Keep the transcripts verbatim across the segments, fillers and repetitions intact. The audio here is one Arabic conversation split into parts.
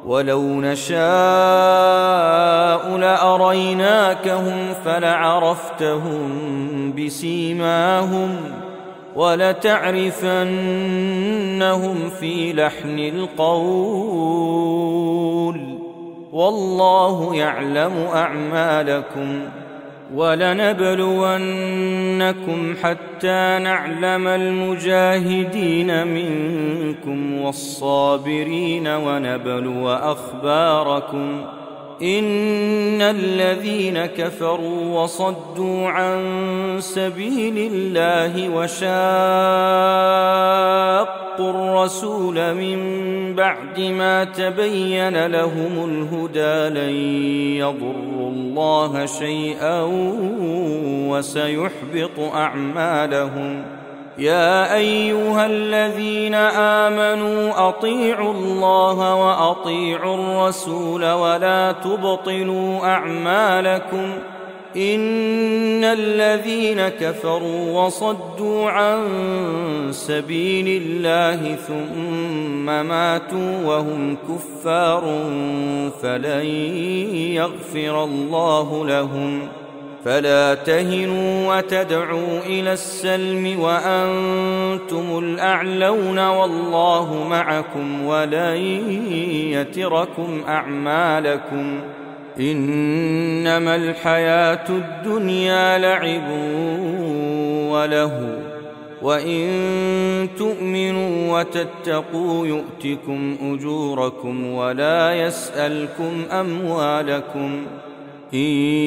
ولو نشاء لأريناكهم فلعرفتهم بسيماهم ولتعرفنهم في لحن القول والله يعلم أعمالكم ولنبلونكم حتى نعلم المجاهدين منكم والصابرين ونبلو أخباركم إن الذين كفروا وصدوا عن سبيل الله وشاقوا الرسول من بعد ما تبين لهم الهدى لن يضروا الله شيئا وسيحبط أعمالهم يا أيها الذين آمنوا أطيعوا الله وأطيعوا الرسول ولا تبطلوا أعمالكم إن الذين كفروا وصدوا عن سبيل الله ثم ماتوا وهم كفار فلن يغفر الله لهم فلا تهنوا وتدعوا إلى السلم وأنتم الأعلون والله معكم ولن يتركم أعمالكم إنما الحياة الدنيا لعب وله وإن تؤمنوا وتتقوا يؤتكم أجوركم ولا يسألكم أموالكم إن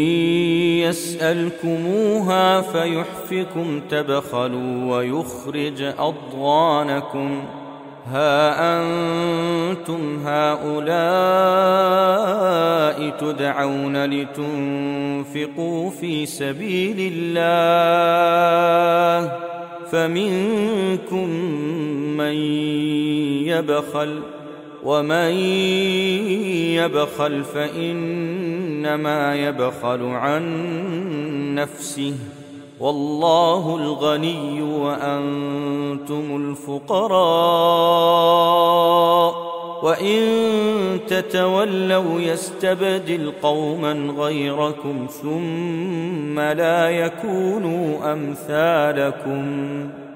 يسألكموها فيحفكم تبخلوا ويخرج أضغانكم ها أنتم هؤلاء تدعون لتنفقوا في سبيل الله فمنكم من يبخل ومن يبخل فإنما يبخل عن نفسه والله الغني وأنتم الفقراء وإن تتولوا يستبدل قوما غيركم ثم لا يكونوا أمثالكم